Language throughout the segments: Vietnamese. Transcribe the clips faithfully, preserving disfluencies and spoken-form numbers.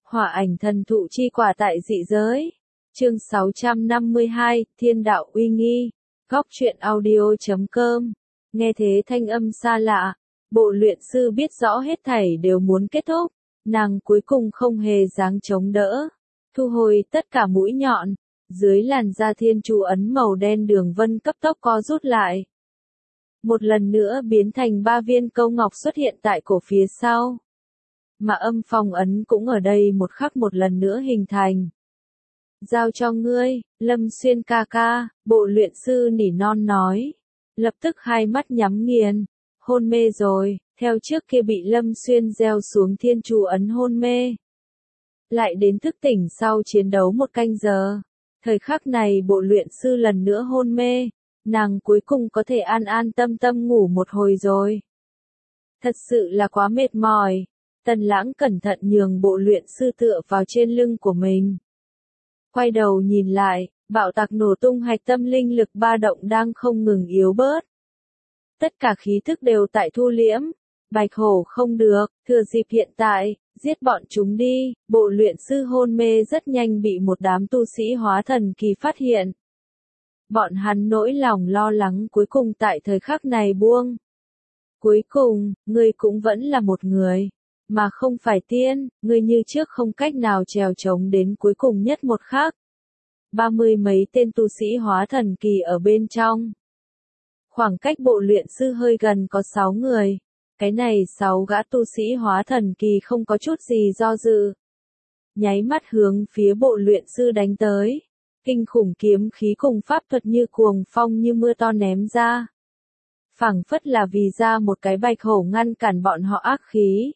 Hỏa ảnh thần thụ chi quả tại dị giới. Chương sáu trăm năm mươi hai, Thiên đạo uy nghi. Góc truyện audio chấm com. Nghe thế thanh âm xa lạ, bộ luyện sư biết rõ hết thảy đều muốn kết thúc, nàng cuối cùng không hề dáng chống đỡ, thu hồi tất cả mũi nhọn, dưới làn da thiên chú ấn màu đen đường vân cấp tốc co rút lại. Một lần nữa biến thành ba viên câu ngọc xuất hiện tại cổ phía sau. Mà âm phong ấn cũng ở đây một khắc một lần nữa hình thành. Giao cho ngươi, Lâm Xuyên ca ca, bộ luyện sư nỉ non nói. Lập tức hai mắt nhắm nghiền, hôn mê rồi, theo trước kia bị Lâm Xuyên gieo xuống thiên chú ấn hôn mê. Lại đến thức tỉnh sau chiến đấu một canh giờ. Thời khắc này bộ luyện sư lần nữa hôn mê, nàng cuối cùng có thể an an tâm tâm ngủ một hồi rồi. Thật sự là quá mệt mỏi. Tần Lãng cẩn thận nhường bộ luyện sư tựa vào trên lưng của mình. Quay đầu nhìn lại, bạo tạc nổ tung hạch tâm linh lực ba động đang không ngừng yếu bớt. Tất cả khí thức đều tại thu liễm. Bạch hổ không được, thừa dịp hiện tại, giết bọn chúng đi. Bộ luyện sư hôn mê rất nhanh bị một đám tu sĩ hóa thần kỳ phát hiện. Bọn hắn nỗi lòng lo lắng cuối cùng tại thời khắc này buông. Cuối cùng, ngươi cũng vẫn là một người. Mà không phải tiên, ngươi như trước không cách nào trèo trống đến cuối cùng nhất một khắc. Ba mươi mấy tên tu sĩ hóa thần kỳ ở bên trong. Khoảng cách bộ luyện sư hơi gần có sáu người. Cái này sáu gã tu sĩ hóa thần kỳ không có chút gì do dự. Nháy mắt hướng phía bộ luyện sư đánh tới. Kinh khủng kiếm khí cùng pháp thuật như cuồng phong như mưa to ném ra. Phảng phất là vì ra một cái bạch hổ ngăn cản bọn họ ác khí.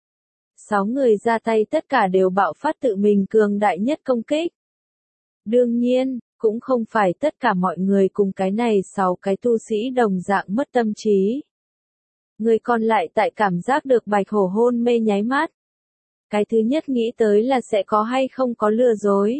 Sáu người ra tay tất cả đều bạo phát tự mình cường đại nhất công kích. Đương nhiên, cũng không phải tất cả mọi người cùng cái này sáu cái tu sĩ đồng dạng mất tâm trí. Người còn lại tại cảm giác được bạch hổ hôn mê nháy mắt. Cái thứ nhất nghĩ tới là sẽ có hay không có lừa dối.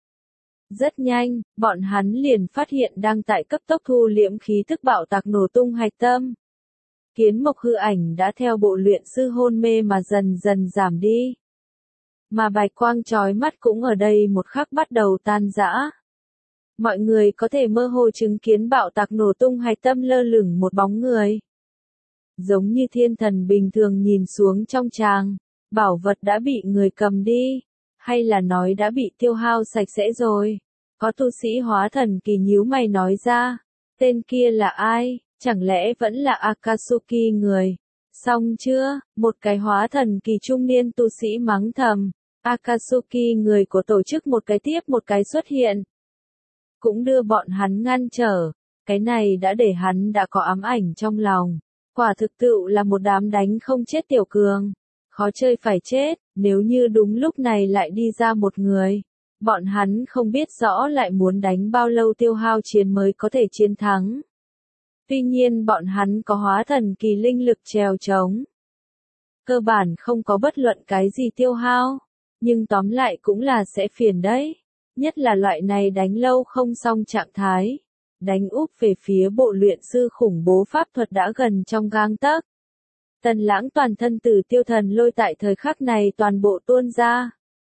Rất nhanh, bọn hắn liền phát hiện đang tại cấp tốc thu liễm khí tức bạo tạc nổ tung hạch tâm. Kiến mộc hư ảnh đã theo bộ luyện sư hôn mê mà dần dần giảm đi. Mà bạch quang chói mắt cũng ở đây một khắc bắt đầu tan rã. Mọi người có thể mơ hồ chứng kiến bạo tạc nổ tung hạch tâm lơ lửng một bóng người. Giống như thiên thần bình thường nhìn xuống trong tràng, bảo vật đã bị người cầm đi, hay là nói đã bị tiêu hao sạch sẽ rồi. Có tu sĩ hóa thần kỳ nhíu mày nói ra, tên kia là ai? Chẳng lẽ vẫn là Akatsuki người? Xong chưa? Một cái hóa thần kỳ trung niên tu sĩ mắng thầm. Akatsuki người của tổ chức một cái tiếp một cái xuất hiện. Cũng đưa bọn hắn ngăn trở. Cái này đã để hắn đã có ám ảnh trong lòng. Quả thực tự là một đám đánh không chết tiểu cường. Khó chơi phải chết, nếu như đúng lúc này lại đi ra một người. Bọn hắn không biết rõ lại muốn đánh bao lâu tiêu hao chiến mới có thể chiến thắng. Tuy nhiên bọn hắn có hóa thần kỳ linh lực trèo trống. Cơ bản không có bất luận cái gì tiêu hao. Nhưng tóm lại cũng là sẽ phiền đấy. Nhất là loại này đánh lâu không xong trạng thái. Đánh úp về phía bộ luyện sư khủng bố pháp thuật đã gần trong gang tấc. Tần Lãng toàn thân tử tiêu thần lôi tại thời khắc này toàn bộ tuôn ra.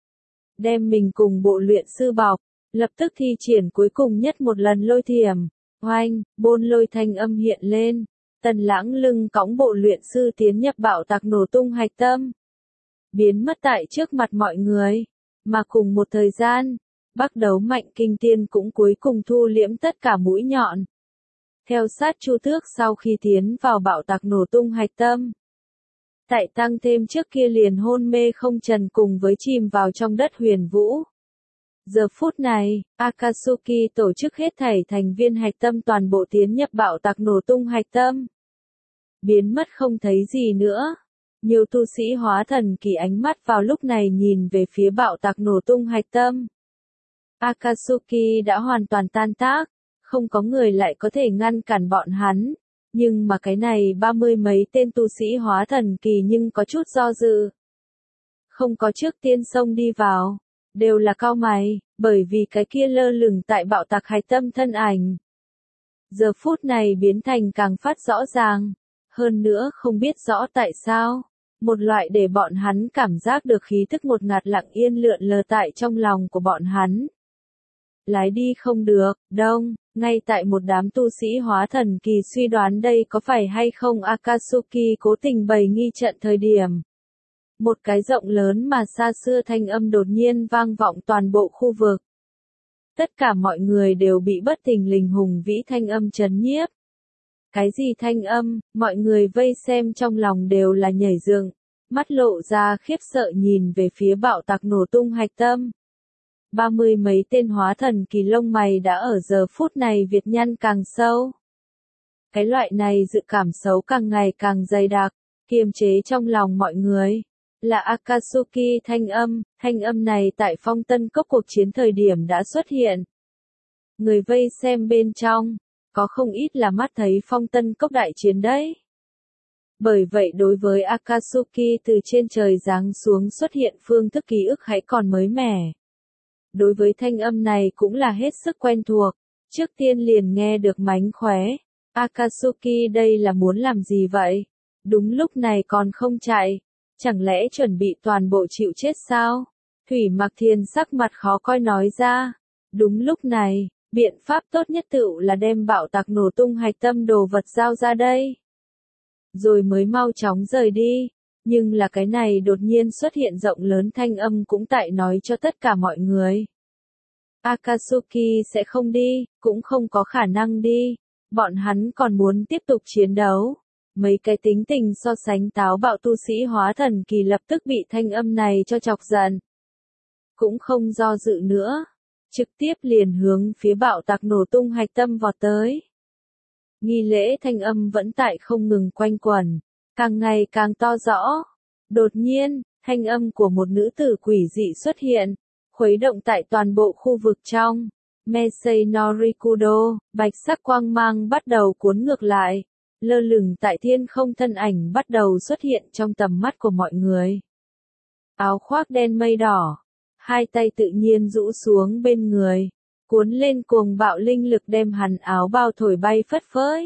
Đem mình cùng bộ luyện sư bọc. Lập tức thi triển cuối cùng nhất một lần lôi thiểm. Oanh, bôn lôi thanh âm hiện lên, Tần Lãng lưng cõng bộ luyện sư tiến nhập bạo tạc nổ tung hạch tâm. Biến mất tại trước mặt mọi người, mà cùng một thời gian, Bắc Đấu Mạnh Kinh Tiên cũng cuối cùng thu liễm tất cả mũi nhọn. Theo sát Chu Tước sau khi tiến vào bạo tạc nổ tung hạch tâm. Tại tăng thêm trước kia liền hôn mê không trần cùng với chìm vào trong đất huyền vũ. Giờ phút này, Akatsuki tổ chức hết thảy thành viên hạch tâm toàn bộ tiến nhập bạo tạc nổ tung hạch tâm. Biến mất không thấy gì nữa. Nhiều tu sĩ hóa thần kỳ ánh mắt vào lúc này nhìn về phía bạo tạc nổ tung hạch tâm. Akatsuki đã hoàn toàn tan tác, không có người lại có thể ngăn cản bọn hắn. Nhưng mà cái này ba mươi mấy tên tu sĩ hóa thần kỳ nhưng có chút do dự. Không có trước tiên xông đi vào. Đều là cao mày, bởi vì cái kia lơ lửng tại bạo tạc hạch tâm thân ảnh. Giờ phút này biến thành càng phát rõ ràng, hơn nữa không biết rõ tại sao, Một loại để bọn hắn cảm giác được khí thức ngột ngạt lặng yên lượn lờ tại trong lòng của bọn hắn. Lái đi không được, đông, ngay tại một đám tu sĩ hóa thần kỳ suy đoán đây có phải hay không Akatsuki cố tình bày nghi trận thời điểm. Một cái rộng lớn mà xa xưa thanh âm đột nhiên vang vọng toàn bộ khu vực. Tất cả mọi người đều bị bất thình lình hùng vĩ thanh âm chấn nhiếp. Cái gì thanh âm, mọi người vây xem trong lòng đều là nhảy dựng, mắt lộ ra khiếp sợ nhìn về phía bạo tạc nổ tung hạch tâm. Ba mươi mấy tên hóa thần kỳ lông mày đã ở giờ phút này Việt nhăn càng sâu. Cái loại này dự cảm xấu càng ngày càng dày đặc, kiềm chế trong lòng mọi người. Là Akatsuki thanh âm, thanh âm này tại Phong Tân Cốc cuộc chiến thời điểm đã xuất hiện. Người vây xem bên trong, có không ít là mắt thấy Phong Tân Cốc đại chiến đấy. Bởi vậy đối với Akatsuki từ trên trời giáng xuống xuất hiện phương thức ký ức hãy còn mới mẻ. Đối với thanh âm này cũng là hết sức quen thuộc, trước tiên liền nghe được mánh khóe. Akatsuki đây là muốn làm gì vậy? Đúng lúc này còn không chạy. Chẳng lẽ chuẩn bị toàn bộ chịu chết sao? Thủy Mặc Thiền sắc mặt khó coi nói ra. Đúng lúc này, biện pháp tốt nhất tựu là đem bạo tạc nổ tung hạch tâm đồ vật giao ra đây. Rồi mới mau chóng rời đi. Nhưng là cái này đột nhiên xuất hiện rộng lớn thanh âm cũng tại nói cho tất cả mọi người. Akatsuki sẽ không đi, cũng không có khả năng đi. Bọn hắn còn muốn tiếp tục chiến đấu. Mấy cái tính tình so sánh táo bạo tu sĩ hóa thần kỳ lập tức bị thanh âm này cho chọc giận. Cũng không do dự nữa. Trực tiếp liền hướng phía bạo tạc nổ tung hạch tâm vọt tới. Nghi lễ thanh âm vẫn tại không ngừng quanh quẩn. Càng ngày càng to rõ. Đột nhiên, thanh âm của một nữ tử quỷ dị xuất hiện. Khuấy động tại toàn bộ khu vực trong. Meisei Norikudo, bạch sắc quang mang bắt đầu cuốn ngược lại. Lơ lửng tại thiên không thân ảnh bắt đầu xuất hiện trong tầm mắt của mọi người. Áo khoác đen mây đỏ. Hai tay tự nhiên rũ xuống bên người. Cuốn lên cuồng bạo linh lực đem hắn áo bao thổi bay phất phới.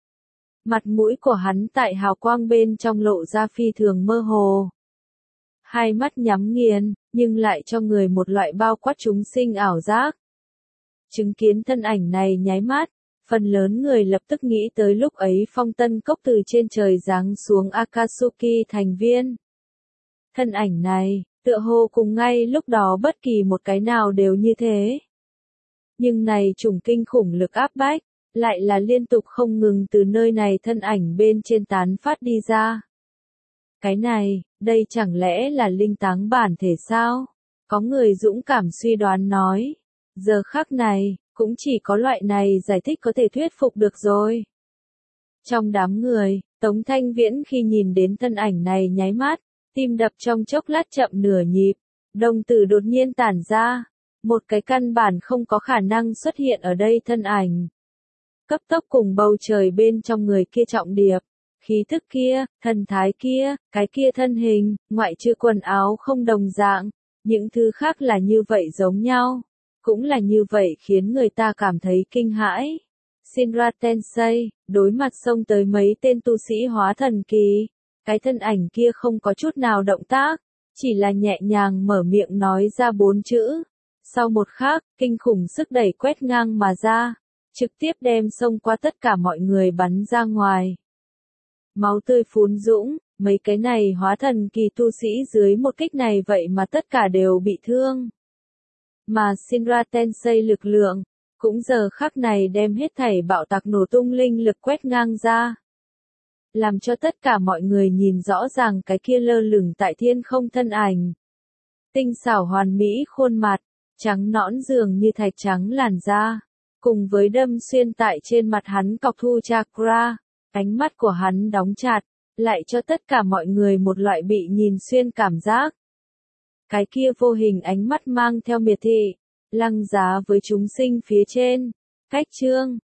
Mặt mũi của hắn tại hào quang bên trong lộ ra phi thường mơ hồ. Hai mắt nhắm nghiền, nhưng lại cho người một loại bao quát chúng sinh ảo giác. Chứng kiến thân ảnh này nháy mắt, phần lớn người lập tức nghĩ tới lúc ấy Phong Tân Cốc từ trên trời giáng xuống Akatsuki thành viên. Thân ảnh này, tựa hồ cùng ngay lúc đó bất kỳ một cái nào đều như thế. Nhưng này trùng kinh khủng lực áp bách, lại là liên tục không ngừng từ nơi này thân ảnh bên trên tán phát đi ra. Cái này, đây chẳng lẽ là linh táng bản thể sao? Có người dũng cảm suy đoán nói. Giờ khắc này, cũng chỉ có loại này giải thích có thể thuyết phục được rồi. Trong đám người, Tống Thanh Viễn khi nhìn đến thân ảnh này nháy mắt, tim đập trong chốc lát chậm nửa nhịp, đồng tử đột nhiên tản ra. Một cái căn bản không có khả năng xuất hiện ở đây thân ảnh. Cấp tốc cùng bầu trời bên trong người kia trọng điệp. Khí thức kia, thần thái kia, cái kia thân hình, ngoại trừ quần áo không đồng dạng, những thứ khác là như vậy giống nhau, cũng là như vậy khiến người ta cảm thấy kinh hãi. Shinra Tensei, đối mặt xông tới mấy tên tu sĩ hóa thần kỳ, cái thân ảnh kia không có chút nào động tác, chỉ là nhẹ nhàng mở miệng nói ra bốn chữ. Sau một khắc, kinh khủng sức đẩy quét ngang mà ra, trực tiếp đem xông qua tất cả mọi người bắn ra ngoài. Máu tươi phun dũng, mấy cái này hóa thần kỳ tu sĩ dưới một kích này vậy mà tất cả đều bị thương. Mà Shinra Tensei lực lượng, cũng giờ khắc này đem hết thảy bạo tạc nổ tung linh lực quét ngang ra. Làm cho tất cả mọi người nhìn rõ ràng cái kia lơ lửng tại thiên không thân ảnh. Tinh xảo hoàn mỹ khuôn mặt, trắng nõn dường như thạch trắng làn da, cùng với đâm xuyên tại trên mặt hắn cọc thu chakra. Ánh mắt của hắn đóng chặt, lại cho tất cả mọi người một loại bị nhìn xuyên cảm giác. Cái kia vô hình ánh mắt mang theo miệt thị, lăng giá với chúng sinh phía trên. Cách chương,